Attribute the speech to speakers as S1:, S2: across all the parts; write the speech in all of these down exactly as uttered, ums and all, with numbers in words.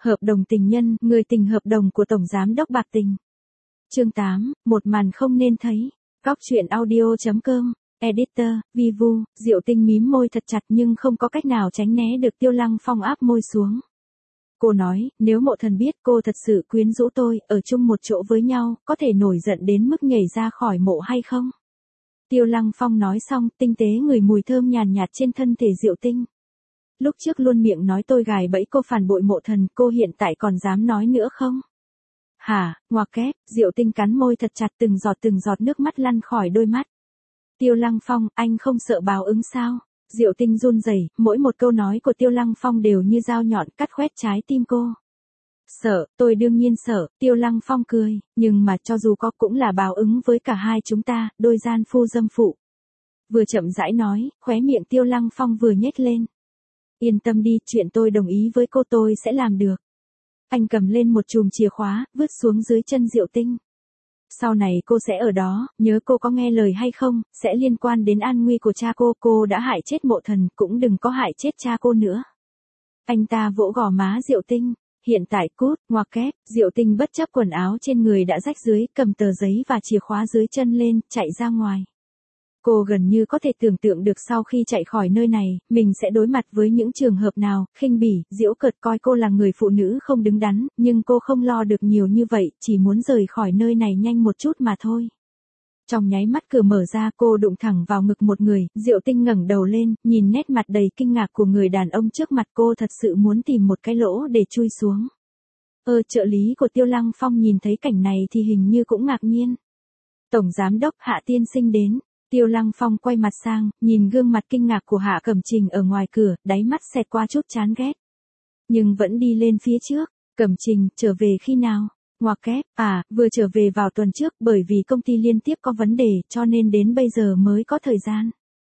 S1: Hợp đồng tình nhân, người tình hợp đồng của Tổng Giám đốc Bạc Tình. Chương tám, một màn không nên thấy. Cóc truyện audio chấm com, Editor, Vivu, Diệu Tinh mím môi thật chặt nhưng không có cách nào tránh né được Tiêu Lăng Phong áp môi xuống. Cô nói, nếu Mộ Thần biết cô thật sự quyến rũ tôi, ở chung một chỗ với nhau, có thể nổi giận đến mức nhảy ra khỏi mộ hay không? Tiêu Lăng Phong nói xong, tinh tế ngửi mùi thơm nhàn nhạt trên thân thể Diệu Tinh. Lúc trước luôn miệng nói tôi gài bẫy cô phản bội Mộ Thần, cô hiện tại còn dám nói nữa không? Hả, ngoặc kép, Diệu Tinh cắn môi thật chặt, từng giọt từng giọt nước mắt lăn khỏi đôi mắt. Tiêu Lăng Phong, anh không sợ báo ứng sao? Diệu Tinh run rẩy, mỗi một câu nói của Tiêu Lăng Phong đều như dao nhọn cắt khoét trái tim cô. Sợ, tôi đương nhiên sợ, Tiêu Lăng Phong cười, nhưng mà cho dù có cũng là báo ứng với cả hai chúng ta, đôi gian phu dâm phụ. Vừa chậm rãi nói, khóe miệng Tiêu Lăng Phong vừa nhếch lên. Yên tâm đi, chuyện tôi đồng ý với cô tôi sẽ làm được. Anh cầm lên một chùm chìa khóa, vứt xuống dưới chân Diệu Tinh. Sau này cô sẽ ở đó, nhớ cô có nghe lời hay không, sẽ liên quan đến an nguy của cha cô, cô đã hại chết Mộ Thần, cũng đừng có hại chết cha cô nữa. Anh ta vỗ gò má Diệu Tinh, hiện tại cút, ngoặc kép, Diệu Tinh bất chấp quần áo trên người đã rách dưới, cầm tờ giấy và chìa khóa dưới chân lên, chạy ra ngoài. Cô gần như có thể tưởng tượng được sau khi chạy khỏi nơi này, mình sẽ đối mặt với những trường hợp nào, khinh bỉ, giễu cợt coi cô là người phụ nữ không đứng đắn, nhưng cô không lo được nhiều như vậy, chỉ muốn rời khỏi nơi này nhanh một chút mà thôi. Trong nháy mắt cửa mở ra, cô đụng thẳng vào ngực một người, Diệu Tinh ngẩng đầu lên, nhìn nét mặt đầy kinh ngạc của người đàn ông trước mặt cô, thật sự muốn tìm một cái lỗ để chui xuống. Ơ trợ lý của Tiêu Lăng Phong nhìn thấy cảnh này thì hình như cũng ngạc nhiên. Tổng Giám đốc Hạ tiên sinh đến. Tiêu Lăng Phong quay mặt sang, nhìn gương mặt kinh ngạc của Hạ Cẩm Trình ở ngoài cửa, đáy mắt xẹt qua chút chán ghét. Nhưng vẫn đi lên phía trước, Cẩm Trình, trở về khi nào? Ngoặc kép, à, vừa trở về vào tuần trước, bởi vì công ty liên tiếp có vấn đề, cho nên đến bây giờ mới có thời gian.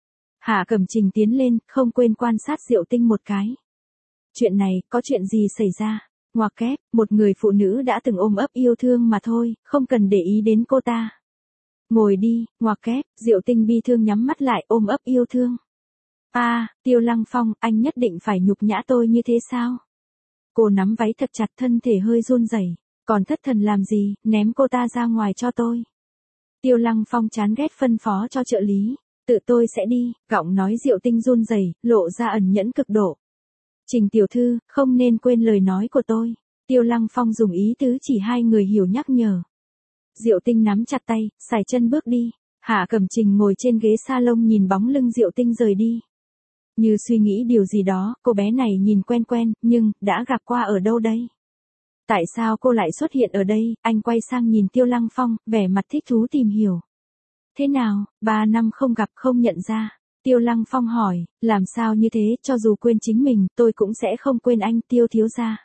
S1: Hạ Cẩm Trình tiến lên, không quên quan sát Diệu Tinh một cái. Chuyện này, có chuyện gì xảy ra? Ngoặc kép, một người phụ nữ đã từng ôm ấp yêu thương mà thôi, không cần để ý đến cô ta. Ngồi đi, ngoặc kép, Diệu Tinh bi thương nhắm mắt lại, ôm ấp yêu thương. A, à, Tiêu Lăng Phong, anh nhất định phải nhục nhã tôi như thế sao? Cô nắm váy thật chặt, thân thể hơi run rẩy, còn thất thần làm gì, ném cô ta ra ngoài cho tôi. Tiêu Lăng Phong chán ghét phân phó cho trợ lý, tự tôi sẽ đi, giọng nói Diệu Tinh run rẩy, lộ ra ẩn nhẫn cực độ. Trình tiểu thư, không nên quên lời nói của tôi. Tiêu Lăng Phong dùng ý tứ chỉ hai người hiểu nhắc nhở. Diệu Tinh nắm chặt tay, sải chân bước đi. Hạ Cẩm Trình ngồi trên ghế salon nhìn bóng lưng Diệu Tinh rời đi. Như suy nghĩ điều gì đó, cô bé này nhìn quen quen, nhưng, đã gặp qua ở đâu đây? Tại sao cô lại xuất hiện ở đây? Anh quay sang nhìn Tiêu Lăng Phong, vẻ mặt thích thú tìm hiểu. Thế nào, ba năm không gặp không nhận ra? Tiêu Lăng Phong hỏi, làm sao như thế, cho dù quên chính mình, tôi cũng sẽ không quên anh, Tiêu thiếu gia.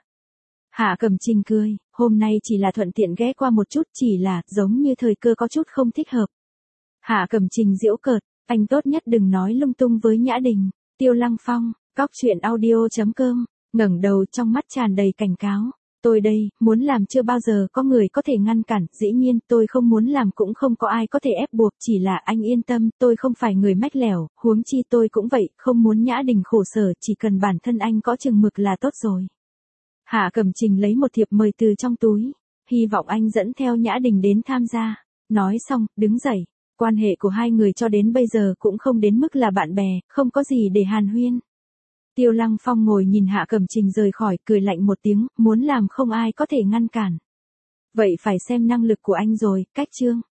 S1: Hạ Cẩm Trình cười, hôm nay chỉ là thuận tiện ghé qua một chút, chỉ là, giống như thời cơ có chút không thích hợp. Hạ Cẩm Trình giễu cợt, anh tốt nhất đừng nói lung tung với Nhã Đình. Tiêu Lăng Phong, cóc truyện audio chấm com, ngẩng đầu trong mắt tràn đầy cảnh cáo. Tôi đây, muốn làm chưa bao giờ có người có thể ngăn cản, dĩ nhiên tôi không muốn làm cũng không có ai có thể ép buộc, chỉ là anh yên tâm, tôi không phải người mách lẻo, huống chi tôi cũng vậy, không muốn Nhã Đình khổ sở, chỉ cần bản thân anh có chừng mực là tốt rồi. Hạ Cẩm Trình lấy một thiệp mời từ trong túi, hy vọng anh dẫn theo Nhã Đình đến tham gia. Nói xong, đứng dậy, quan hệ của hai người cho đến bây giờ cũng không đến mức là bạn bè, không có gì để hàn huyên. Tiêu Lăng Phong ngồi nhìn Hạ Cẩm Trình rời khỏi, cười lạnh một tiếng, muốn làm không ai có thể ngăn cản. Vậy phải xem năng lực của anh rồi, cách chương.